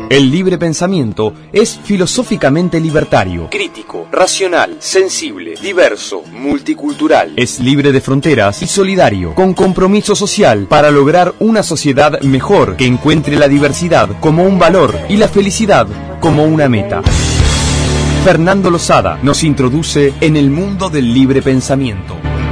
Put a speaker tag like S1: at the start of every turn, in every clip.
S1: El libre pensamiento es filosóficamente libertario, crítico, racional, sensible, diverso, multicultural. Es libre de fronteras y solidario, con compromiso social para lograr una sociedad mejor que encuentre la diversidad como un valor y la felicidad como una meta. Fernando Lozada nos introduce en el mundo del libre pensamiento.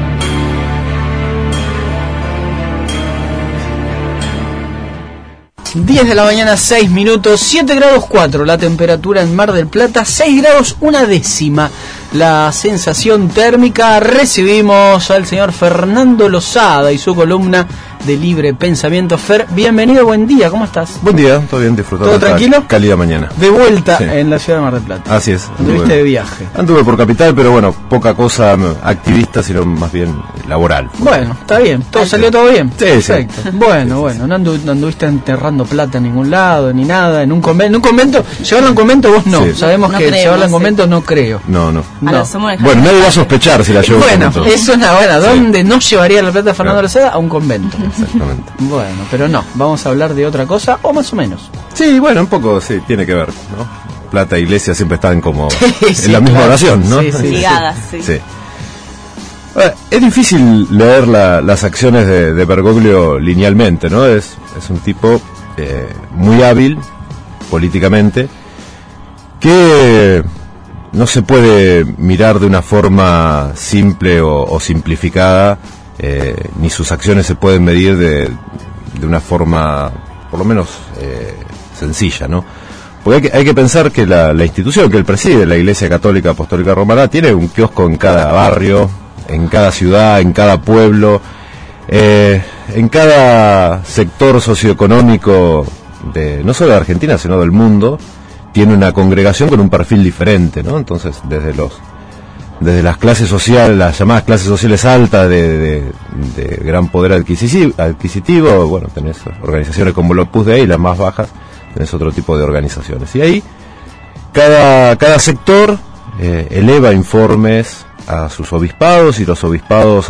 S2: 10 de la mañana, 6 minutos, 7 grados 4 la temperatura en Mar del Plata, 6 grados una décima la sensación térmica. Recibimos al señor Fernando Lozada y su columna de libre pensamiento. Fer, bienvenido, buen día, ¿cómo estás?
S3: Buen día, todo bien, disfrutando.
S2: ¿Todo tranquilo?
S3: Cálida mañana.
S2: De vuelta en la ciudad de Mar del Plata.
S3: Así es.
S2: Anduviste de viaje.
S3: Anduve por capital, pero bueno, poca cosa activista, sino más bien laboral.
S2: Bueno, está bien, salió todo bien.
S3: Sí,
S2: perfecto.
S3: Sí.
S2: Bueno, no anduviste enterrando plata en ningún lado, ni nada, en un convento. ¿Llevarla en convento vos no? Sí. Sabemos no que creemos, llevarla en convento no creo.
S3: No.
S2: Bueno,
S3: nadie va a sospechar si la llevo.
S2: Bueno, es una buena. ¿Dónde no llevaría la plata de Fernando Lozada? A un convento.
S3: Exactamente.
S2: Bueno, pero no, vamos a hablar de otra cosa, o más o menos.
S3: Sí, bueno, un poco sí, tiene que ver, ¿no? Plata e iglesia siempre están como
S2: sí,
S3: en la misma oración, ¿no?
S2: Sí.
S4: Ligadas, sí.
S3: Es difícil leer las acciones de Bergoglio linealmente, ¿no? Es un tipo muy hábil políticamente que no se puede mirar de una forma simple o simplificada, ni sus acciones se pueden medir de una forma por lo menos sencilla, ¿no? Porque hay que pensar que la institución que él preside, la Iglesia Católica Apostólica Romana, tiene un kiosco en cada barrio, en cada ciudad, en cada pueblo, en cada sector socioeconómico no solo de Argentina, sino del mundo. Tiene una congregación con un perfil diferente, ¿no? Entonces, desde las clases sociales, las llamadas clases sociales altas de gran poder adquisitivo, bueno, tenés organizaciones como el Opus Dei, y las más bajas tenés otro tipo de organizaciones. Y ahí cada sector eleva informes a sus obispados, y los obispados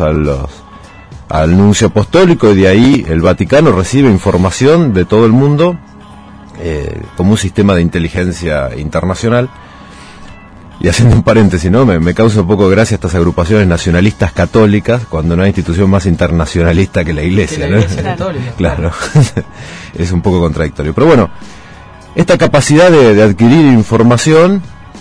S3: al nuncio apostólico, y de ahí el Vaticano recibe información de todo el mundo como un sistema de inteligencia internacional. Y haciendo un paréntesis, ¿no? Me causa un poco de gracia estas agrupaciones nacionalistas católicas, cuando no hay institución más internacionalista que la Iglesia, ¿no?
S2: Católica.
S3: Claro, es un poco contradictorio. Pero bueno, esta capacidad de adquirir información,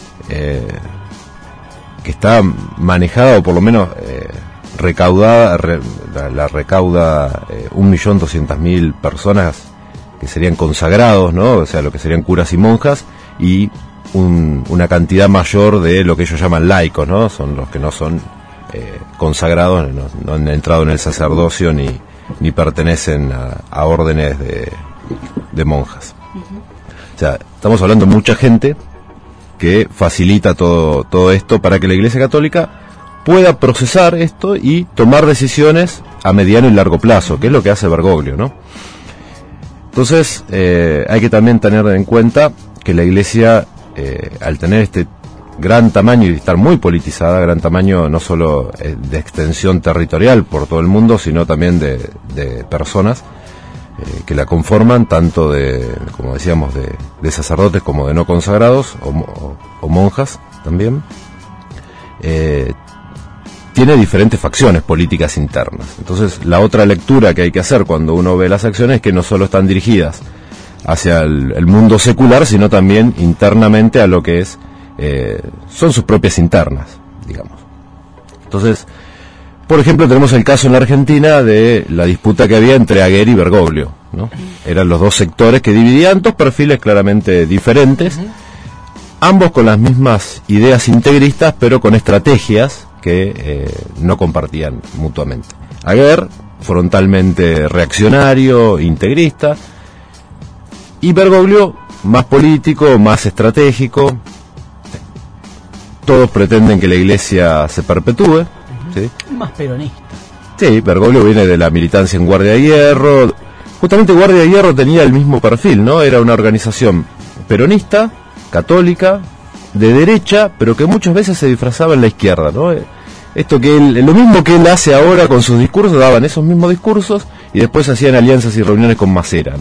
S3: que está manejada, o por lo menos recaudada, la recauda 1.200.000 personas que serían consagrados, ¿no? O sea, lo que serían curas y monjas, y una cantidad mayor de lo que ellos llaman laicos, ¿no? Son los que no son consagrados, no han entrado en el sacerdocio ni pertenecen a órdenes de monjas. O sea, estamos hablando de mucha gente que facilita todo esto para que la Iglesia Católica pueda procesar esto y tomar decisiones a mediano y largo plazo, que es lo que hace Bergoglio, ¿no? Entonces, hay que también tener en cuenta que la Iglesia, al tener este gran tamaño y estar muy politizada, gran tamaño no solo de extensión territorial por todo el mundo, sino también de personas que la conforman, tanto como decíamos, de sacerdotes como de no consagrados, o monjas también, tiene diferentes facciones políticas internas. Entonces, la otra lectura que hay que hacer cuando uno ve las acciones es que no solo están dirigidas hacia el mundo secular, sino también internamente a lo que son sus propias internas, digamos. Entonces, por ejemplo, tenemos el caso en la Argentina de la disputa que había entre Aguer y Bergoglio, ¿no? Eran los dos sectores que dividían dos perfiles claramente diferentes, ambos con las mismas ideas integristas, pero con estrategias que no compartían mutuamente. Aguer, frontalmente reaccionario, integrista, y Bergoglio, más político, más estratégico. Todos pretenden que la Iglesia se perpetúe, ¿sí?
S2: Más peronista.
S3: Sí, Bergoglio viene de la militancia en Guardia de Hierro. Justamente Guardia de Hierro tenía el mismo perfil, ¿no? Era una organización peronista, católica, de derecha, pero que muchas veces se disfrazaba en la izquierda, ¿no? Esto lo mismo que él hace ahora con sus discursos, daban esos mismos discursos y después hacían alianzas y reuniones con Masera, ¿no?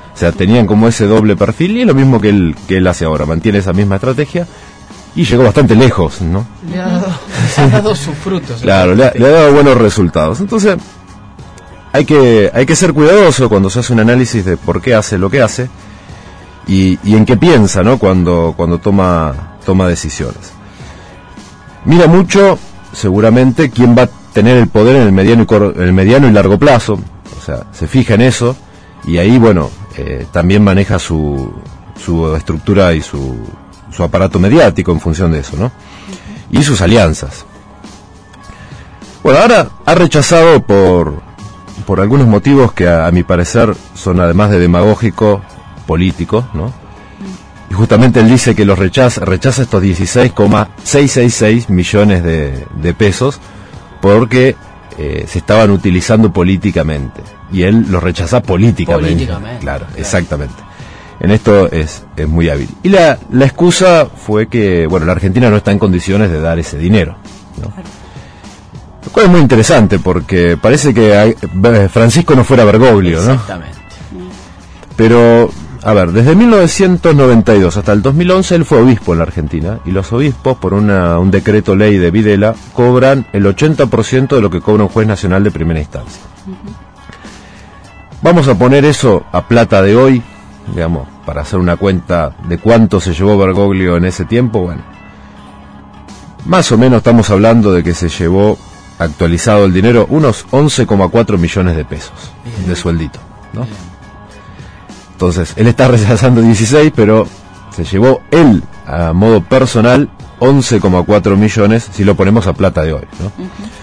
S3: O sea, tenían como ese doble perfil y es lo mismo que él hace ahora, mantiene esa misma estrategia y llegó bastante lejos, ¿no?
S2: Le ha dado sus frutos.
S3: Claro, le ha dado buenos resultados. Entonces, hay que ser cuidadoso cuando se hace un análisis de por qué hace lo que hace y en qué piensa, ¿no? Cuando toma decisiones. Mira mucho, seguramente, quién va a tener el poder en el mediano y largo plazo. O sea, se fija en eso y ahí, bueno, también maneja su estructura y su aparato mediático en función de eso, ¿no? Y sus alianzas. Bueno, ahora ha rechazado por algunos motivos que a mi parecer son, además de demagógico, políticos, ¿no? Y justamente él dice que los rechaza estos 16,666 millones de pesos porque se estaban utilizando políticamente. Y él los rechaza políticamente. Claro, exactamente. En esto es muy hábil. Y la excusa fue que, bueno, la Argentina no está en condiciones de dar ese dinero, ¿no? Lo cual es muy interesante porque parece que Francisco no fuera Bergoglio, ¿no?
S2: Exactamente.
S3: Pero, a ver, desde 1992 hasta el 2011 él fue obispo en la Argentina y los obispos, por un decreto ley de Videla, cobran el 80% de lo que cobra un juez nacional de primera instancia. Vamos a poner eso a plata de hoy, digamos, para hacer una cuenta de cuánto se llevó Bergoglio en ese tiempo. Bueno, más o menos estamos hablando de que se llevó, actualizado el dinero, unos 11,4 millones de pesos de sueldito, ¿no? Entonces, él está rechazando 16, pero se llevó él, a modo personal, 11,4 millones, si lo ponemos a plata de hoy, ¿no?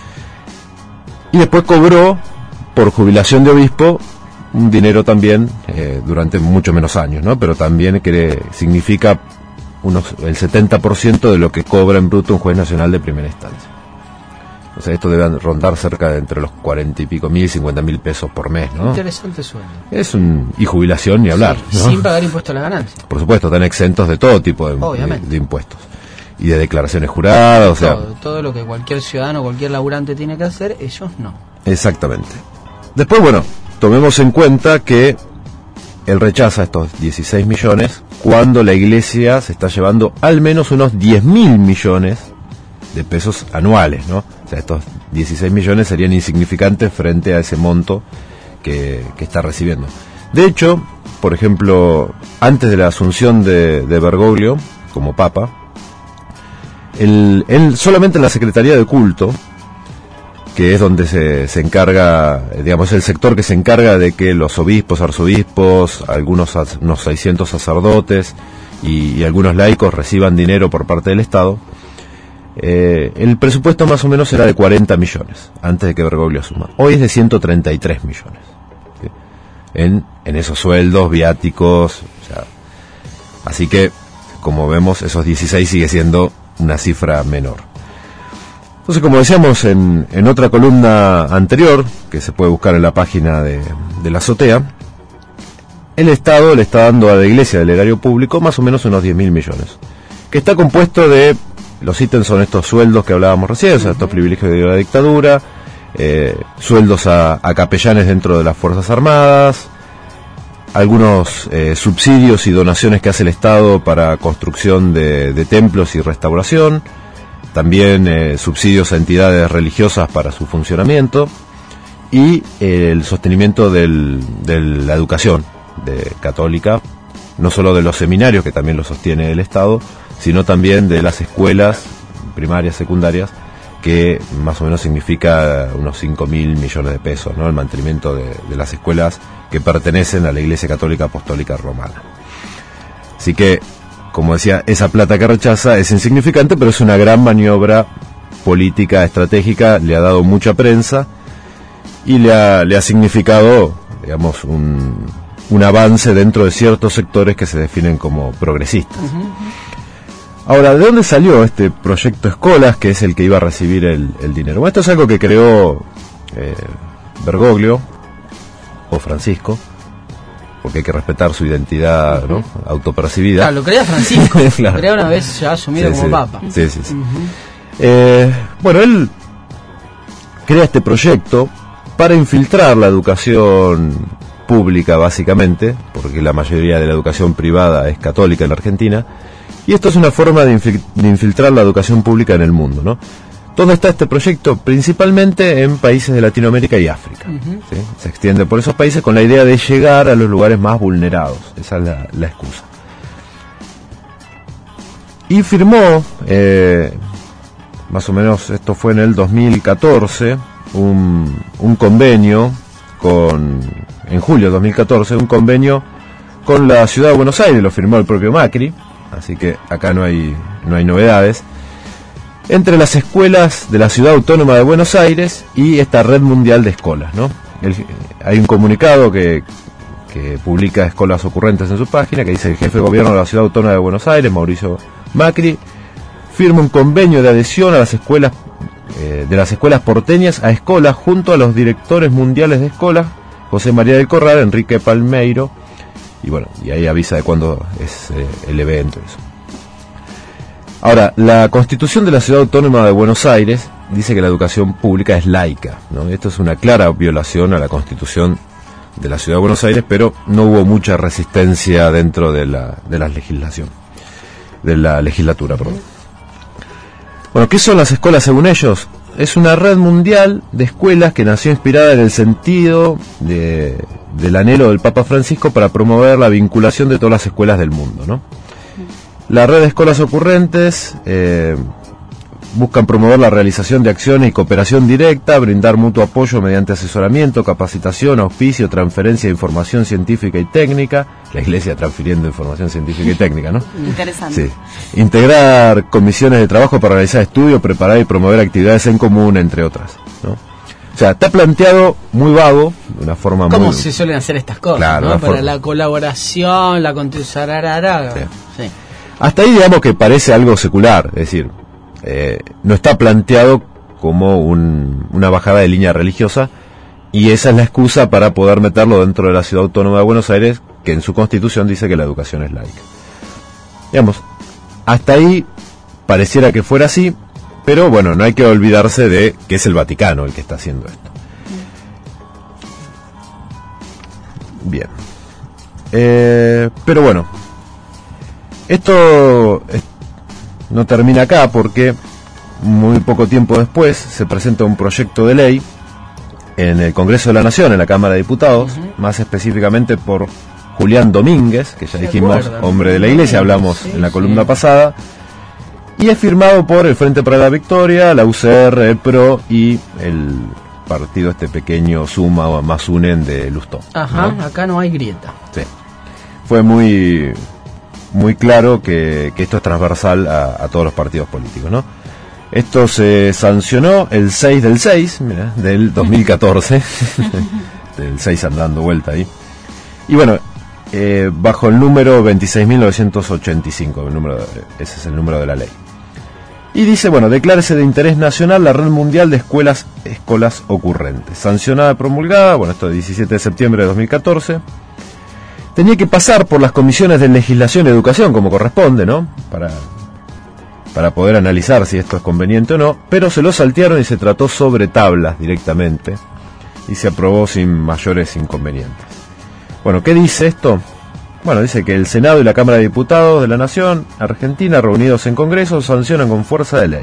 S3: Y después cobró, por jubilación de obispo, un dinero también durante mucho menos años, ¿no? Pero también significa el 70% de lo que cobra en bruto un juez nacional de primera instancia. O sea, esto debe rondar cerca de entre los 40 y pico mil, 50 mil pesos por mes, ¿no?
S2: Interesante sueldo.
S3: Y jubilación ni hablar,
S2: sí,
S3: ¿no?
S2: Sin pagar impuestos a la ganancia.
S3: Por supuesto, están exentos de todo tipo de impuestos. Y de declaraciones juradas, o sea...
S2: Todo lo que cualquier ciudadano, cualquier laburante tiene que hacer, ellos no.
S3: Exactamente. Después, bueno, tomemos en cuenta que él rechaza estos 16 millones cuando la Iglesia se está llevando al menos unos 10.000 millones de pesos anuales, ¿no? O sea, estos 16 millones serían insignificantes frente a ese monto que está recibiendo. De hecho, por ejemplo, antes de la asunción de Bergoglio como papa, él solamente en la Secretaría de Culto, que es donde se encarga, digamos, el sector que se encarga de que los obispos, arzobispos, unos 600 sacerdotes y algunos laicos reciban dinero por parte del Estado, el presupuesto más o menos era de 40 millones, antes de que Bergoglio asuma. Hoy es de 133 millones. ¿Sí? En esos sueldos, viáticos, o sea, así que, como vemos, esos 16 sigue siendo una cifra menor. Entonces, como decíamos en otra columna anterior, que se puede buscar en la página de la Azotea, el Estado le está dando a la Iglesia del erario público más o menos unos 10.000 millones, que está compuesto de, los ítems son estos sueldos que hablábamos recién, o sea, estos privilegios de la dictadura, sueldos a capellanes dentro de las Fuerzas Armadas, algunos subsidios y donaciones que hace el Estado para construcción de templos y restauración, también subsidios a entidades religiosas para su funcionamiento y el sostenimiento de la educación católica, no solo de los seminarios, que también lo sostiene el Estado, sino también de las escuelas primarias, secundarias, que más o menos significa unos 5.000 millones de pesos, ¿no? El mantenimiento de las escuelas que pertenecen a la Iglesia Católica Apostólica Romana. Así que, como decía, esa plata que rechaza es insignificante, pero es una gran maniobra política, estratégica, le ha dado mucha prensa y le ha significado, digamos, un avance dentro de ciertos sectores que se definen como progresistas. Ahora, ¿de dónde salió este proyecto Escolas, que es el que iba a recibir el dinero? Bueno, esto es algo que creó Bergoglio, o Francisco, porque hay que respetar su identidad, ¿no? Autopercibida.
S2: Claro, lo crea Francisco,
S3: claro.
S2: Lo crea una vez ya asumido como papa.
S3: Sí. Bueno, él crea este proyecto para infiltrar la educación pública básicamente, porque la mayoría de la educación privada es católica en la Argentina, y esto es una forma de infiltrar la educación pública en el mundo, ¿no? ¿Dónde está este proyecto? Principalmente en países de Latinoamérica y África. ¿Sí? Se extiende por esos países con la idea de llegar a los lugares más vulnerados. Esa es la excusa. Y firmó, más o menos esto fue en el 2014, un convenio en julio de 2014, un convenio con la ciudad de Buenos Aires, lo firmó el propio Macri, así que acá no hay novedades, entre las escuelas de la Ciudad Autónoma de Buenos Aires y esta red mundial de escuelas, ¿no? Hay un comunicado que publica Escolas Ocurrentes en su página, que dice: el jefe de gobierno de la Ciudad Autónoma de Buenos Aires, Mauricio Macri, firma un convenio de adhesión a las escuelas de las escuelas porteñas a escuelas junto a los directores mundiales de escuelas, José María del Corral, Enrique Palmeiro, y bueno, y ahí avisa de cuándo es el evento. Eso. Ahora, la Constitución de la Ciudad Autónoma de Buenos Aires dice que la educación pública es laica, ¿no? Esto es una clara violación a la Constitución de la Ciudad de Buenos Aires, pero no hubo mucha resistencia dentro de la legislatura, perdón. Bueno, ¿qué son las escuelas según ellos? Es una red mundial de escuelas que nació inspirada en el sentido del anhelo del Papa Francisco para promover la vinculación de todas las escuelas del mundo, ¿no? La red de escuelas ocurrentes buscan promover la realización de acciones y cooperación directa, brindar mutuo apoyo mediante asesoramiento, capacitación, auspicio, transferencia de información científica y técnica. La Iglesia transfiriendo información científica y técnica, ¿no?
S4: Interesante.
S3: Sí. Integrar comisiones de trabajo para realizar estudios, preparar y promover actividades en común, entre otras, ¿no? O sea, está planteado muy vago, de una forma
S2: ¿Cómo
S3: muy...
S2: se suelen hacer estas cosas?
S3: Claro,
S2: ¿no? Para
S3: forma...
S2: la colaboración, la contribución.
S3: Sí.
S2: Sí.
S3: Hasta ahí digamos que parece algo secular, es decir, no está planteado como una bajada de línea religiosa, y esa es la excusa para poder meterlo dentro de la Ciudad Autónoma de Buenos Aires, que en su constitución dice que la educación es laica. Digamos, hasta ahí pareciera que fuera así, pero bueno, no hay que olvidarse de que es el Vaticano el que está haciendo esto. Bien. Pero bueno, esto no termina acá, porque muy poco tiempo después se presenta un proyecto de ley en el Congreso de la Nación, en la Cámara de Diputados, más específicamente por Julián Domínguez, que ya dijimos, hombre de la Iglesia, hablamos en la columna pasada, y es firmado por el Frente para la Victoria, la UCR, el PRO y el partido pequeño Suma o más unen de Lustó.
S2: Ajá,
S3: ¿no?
S2: Acá no hay grieta.
S3: Sí. Fue muy claro que esto es transversal a todos los partidos políticos, ¿no? Esto se sancionó el 6 del 6, mira, del 2014, del 6 andando vuelta ahí. Y bueno, bajo el número 26.985, ese es el número de la ley. Y dice, bueno, declárese de interés nacional la Red Mundial de Escuelas Ocurrentes, sancionada y promulgada, bueno, esto es 17 de septiembre de 2014. Tenía que pasar por las comisiones de legislación y educación, como corresponde, ¿no? Para poder analizar si esto es conveniente o no, pero se lo saltearon y se trató sobre tablas directamente, y se aprobó sin mayores inconvenientes. Bueno, ¿qué dice esto? Bueno, dice que el Senado y la Cámara de Diputados de la Nación Argentina, reunidos en Congreso, sancionan con fuerza de ley.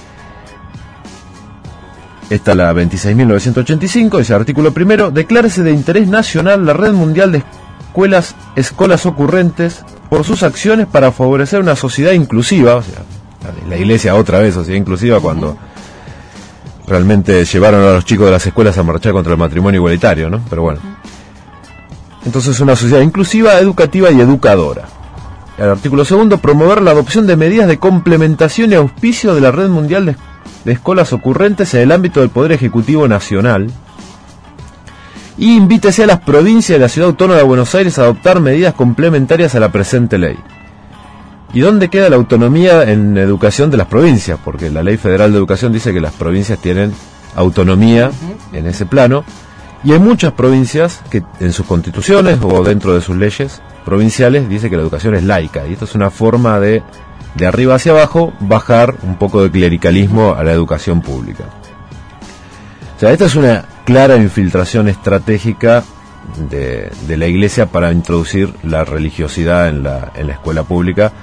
S3: Esta es la 26.985, dice artículo primero: declárese de interés nacional la Red Mundial de Escuelas Ocurrentes por sus acciones para favorecer una sociedad inclusiva. O sea, la Iglesia otra vez, sociedad inclusiva, cuando realmente llevaron a los chicos de las escuelas a marchar contra el matrimonio igualitario, ¿no? Pero bueno. Entonces, una sociedad inclusiva, educativa y educadora. El artículo segundo: promover la adopción de medidas de complementación y auspicio de la Red Mundial de Escuelas Ocurrentes en el ámbito del Poder Ejecutivo Nacional. Y invítese a las provincias de la Ciudad Autónoma de Buenos Aires a adoptar medidas complementarias a la presente ley. ¿Y dónde queda la autonomía en educación de las provincias? Porque la Ley Federal de Educación dice que las provincias tienen autonomía en ese plano, y hay muchas provincias que en sus constituciones o dentro de sus leyes provinciales dice que la educación es laica, y esto es una forma de arriba hacia abajo, bajar un poco de clericalismo a la educación pública. O sea, esta es una clara infiltración estratégica de la Iglesia para introducir la religiosidad en la escuela pública.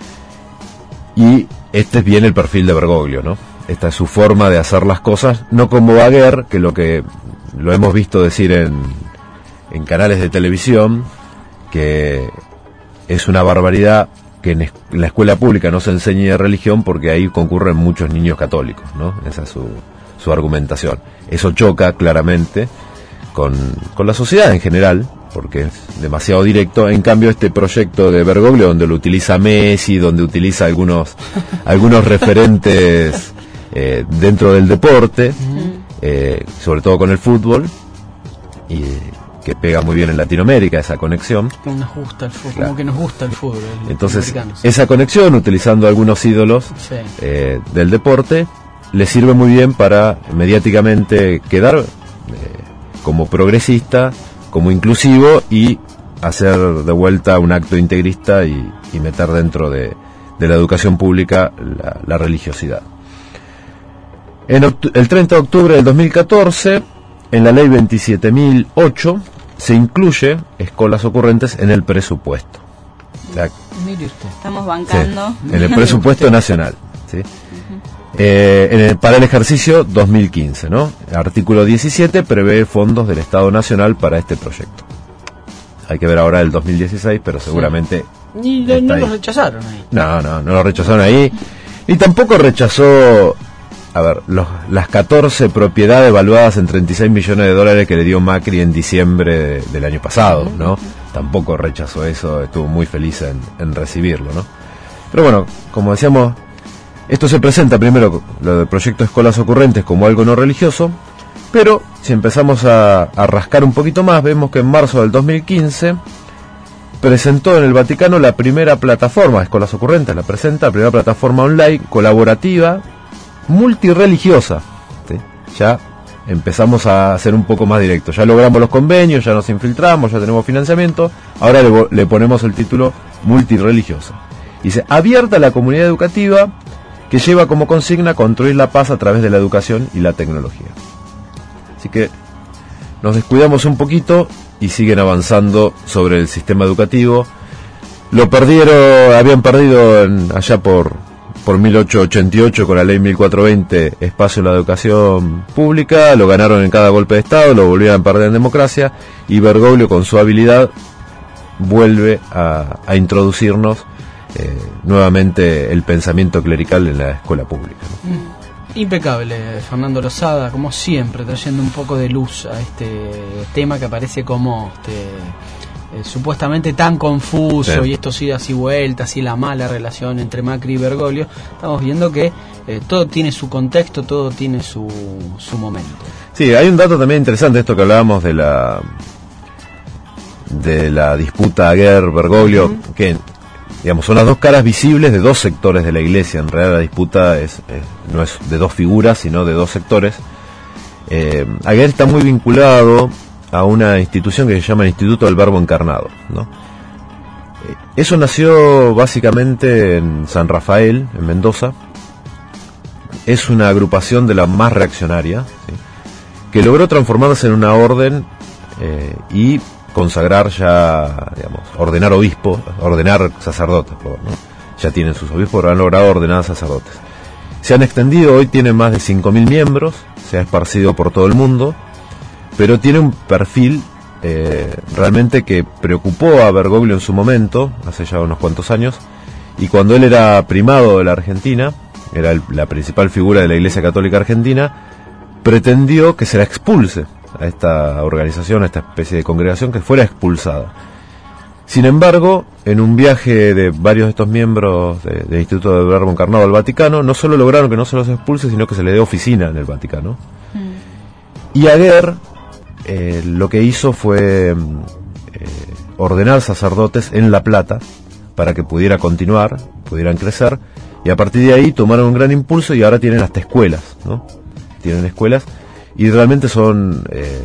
S3: Y este es bien el perfil de Bergoglio, ¿no? Esta es su forma de hacer las cosas, no como Baguer, que lo hemos visto decir en canales de televisión, que es una barbaridad que en la escuela pública no se enseñe religión porque ahí concurren muchos niños católicos, ¿no? Esa es su argumentación. Eso choca claramente con la sociedad en general, porque es demasiado directo. En cambio, este proyecto de Bergoglio, donde lo utiliza Messi, donde utiliza algunos referentes dentro del deporte, sobre todo con el fútbol, y que pega muy bien en Latinoamérica esa conexión.
S2: Nos gusta el fútbol,
S3: claro.
S2: Como que nos gusta el fútbol.
S3: Entonces, esa conexión, utilizando algunos ídolos del deporte, le sirve muy bien para mediáticamente quedar como progresista, como inclusivo, y hacer de vuelta un acto integrista y meter dentro de la educación pública la religiosidad. El 30 de octubre del 2014, en la ley 27.008, se incluye escuelas ocurrentes en el presupuesto.
S2: Mire usted.
S4: Estamos bancando.
S3: Sí, en el presupuesto nacional. ¿Sí? Para el ejercicio 2015, ¿no? Artículo 17 prevé fondos del Estado Nacional para este proyecto. Hay que ver ahora el 2016, pero seguramente...
S2: Y no lo rechazaron ahí.
S3: No lo rechazaron ahí. Y tampoco rechazó, las 14 propiedades valuadas en 36 millones de dólares que le dio Macri en diciembre del año pasado, ¿no? Tampoco rechazó eso, estuvo muy feliz en recibirlo, ¿no? Pero bueno, como decíamos, esto se presenta primero, lo del proyecto de escuelas ocurrentes, como algo no religioso, pero si empezamos a rascar un poquito más, vemos que en marzo del 2015 presentó en el Vaticano la primera plataforma, Escuelas Ocurrentes, la primera plataforma online colaborativa multireligiosa, ¿sí? Ya empezamos a ser un poco más directos, ya logramos los convenios, ya nos infiltramos, ya tenemos financiamiento, ahora le ponemos el título multireligiosa. Dice, abierta a la comunidad educativa, que lleva como consigna construir la paz a través de la educación y la tecnología. Así que nos descuidamos un poquito y siguen avanzando sobre el sistema educativo. Habían perdido allá por 1888 con la ley 1420 espacio en la educación pública, lo ganaron en cada golpe de Estado, lo volvieron a perder en democracia, y Bergoglio con su habilidad vuelve a introducirnos nuevamente el pensamiento clerical en la escuela pública, ¿no?
S2: Impecable, Fernando Lozada, como siempre, trayendo un poco de luz a este tema que aparece como supuestamente tan confuso,
S3: sí.
S2: Y estos idas y vueltas y la mala relación entre Macri y Bergoglio. Estamos viendo que todo tiene su contexto, todo tiene su momento.
S3: Sí, hay un dato también interesante, esto que hablábamos de la disputa Aguer-Bergoglio, que digamos, son las dos caras visibles de dos sectores de la Iglesia. En realidad la disputa no es de dos figuras, sino de dos sectores. Aguer está muy vinculado a una institución que se llama el Instituto del Verbo Encarnado, ¿no? Eso nació básicamente en San Rafael, en Mendoza. Es una agrupación de la más reaccionaria, ¿sí? Que logró transformarse en una orden y consagrar ya, digamos, ordenar obispos, ordenar sacerdotes, ¿no? Ya tienen sus obispos, pero han logrado ordenar sacerdotes. Se han extendido, hoy tienen más de 5.000 miembros, se ha esparcido por todo el mundo, pero tiene un perfil realmente que preocupó a Bergoglio en su momento, hace ya unos cuantos años, y cuando él era primado de la Argentina, era la principal figura de la Iglesia Católica Argentina, pretendió que se la expulse a esta organización, a esta especie de congregación, que fuera expulsada. Sin embargo, en un viaje de varios de estos miembros del Instituto del Verbo Encarnado al Vaticano, no solo lograron que no se los expulse, sino que se le dé oficina en el Vaticano. Y Aguer lo que hizo fue ordenar sacerdotes en La Plata para que pudiera continuar, pudieran crecer, y a partir de ahí tomaron un gran impulso y ahora tienen hasta escuelas, ¿no? Tienen escuelas y realmente son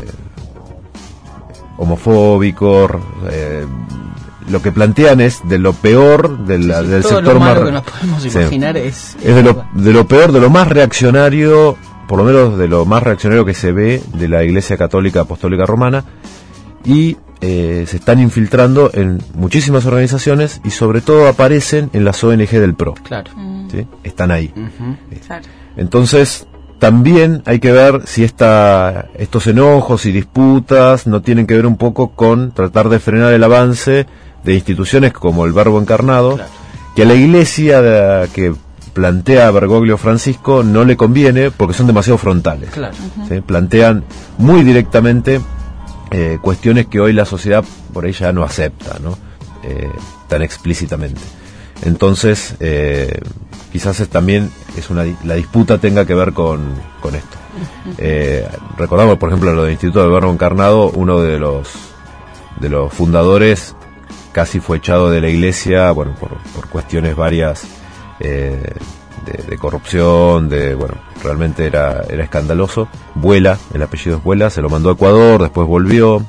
S3: homofóbicos, lo que plantean es de lo peor del sector
S2: lo
S3: más
S2: malo que nos podemos imaginar es
S3: de lo peor, de lo más reaccionario, por lo menos de lo más reaccionario que se ve de la Iglesia Católica Apostólica Romana, y se están infiltrando en muchísimas organizaciones y sobre todo aparecen en las ONG del PRO.
S2: Claro.
S3: ¿Sí? Están ahí.
S4: Claro.
S3: Entonces, también hay que ver si estos enojos y disputas no tienen que ver un poco con tratar de frenar el avance de instituciones como el Verbo Encarnado,
S2: Claro.
S3: que a la iglesia que plantea Bergoglio Francisco no le conviene porque son demasiado frontales.
S2: Claro.
S3: ¿Sí? Plantean muy directamente cuestiones que hoy la sociedad por ahí ya no acepta, ¿no? Tan explícitamente. Entonces, quizás también la disputa tenga que ver con esto. Recordamos, por ejemplo, lo del Instituto del Verbo Encarnado, uno de los fundadores casi fue echado de la iglesia, bueno, por cuestiones varias de corrupción, realmente era escandaloso. Vuela, el apellido es Vuela, se lo mandó a Ecuador, después volvió.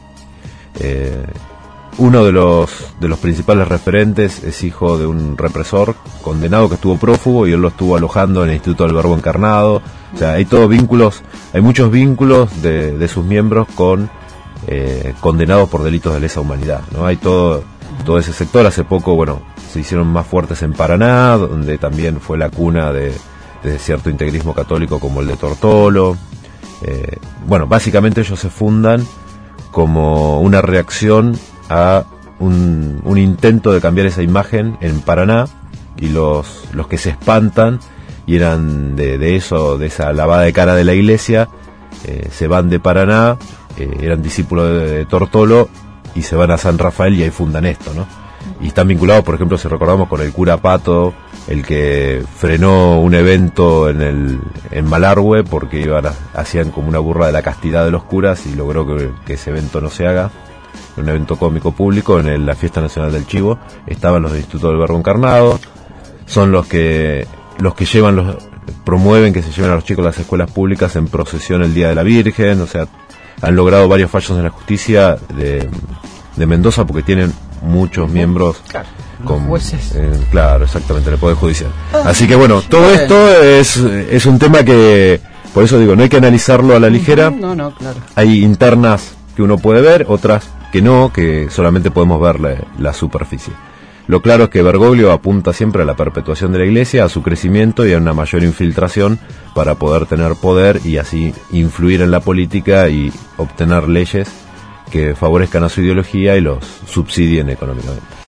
S3: Uno de los principales referentes es hijo de un represor condenado que estuvo prófugo y él lo estuvo alojando en el Instituto del Verbo Encarnado. O sea, hay muchos vínculos de sus miembros con condenados por delitos de lesa humanidad, ¿no? Hay todo ese sector. Hace poco, se hicieron más fuertes en Paraná, donde también fue la cuna de cierto integrismo católico como el de Tortolo. Básicamente ellos se fundan como una reacción a un intento de cambiar esa imagen en Paraná, y los que se espantan y eran de esa lavada de cara de la iglesia, se van de Paraná, eran discípulos de Tortolo y se van a San Rafael y ahí fundan esto, ¿no? Y están vinculados, por ejemplo, si recordamos, con el cura Pato, el que frenó un evento en Malargüe porque hacían como una burla de la castidad de los curas y logró que ese evento no se haga. Un evento cómico público en la Fiesta Nacional del Chivo. Estaban los del Instituto del Verbo Encarnado, son los que promueven que se lleven a los chicos a las escuelas públicas en procesión el Día de la Virgen. O sea, han logrado varios fallos en la justicia de Mendoza porque tienen muchos miembros.
S2: Claro.
S3: Con
S2: jueces.
S3: Claro, exactamente, en el Poder Judicial. Así que todo esto es un tema que, por eso digo, no hay que analizarlo a la ligera.
S2: No, claro.
S3: Hay internas que uno puede ver, otras que no, que solamente podemos ver la superficie. Lo claro es que Bergoglio apunta siempre a la perpetuación de la iglesia, a su crecimiento y a una mayor infiltración para poder tener poder y así influir en la política y obtener leyes que favorezcan a su ideología y los subsidien económicamente.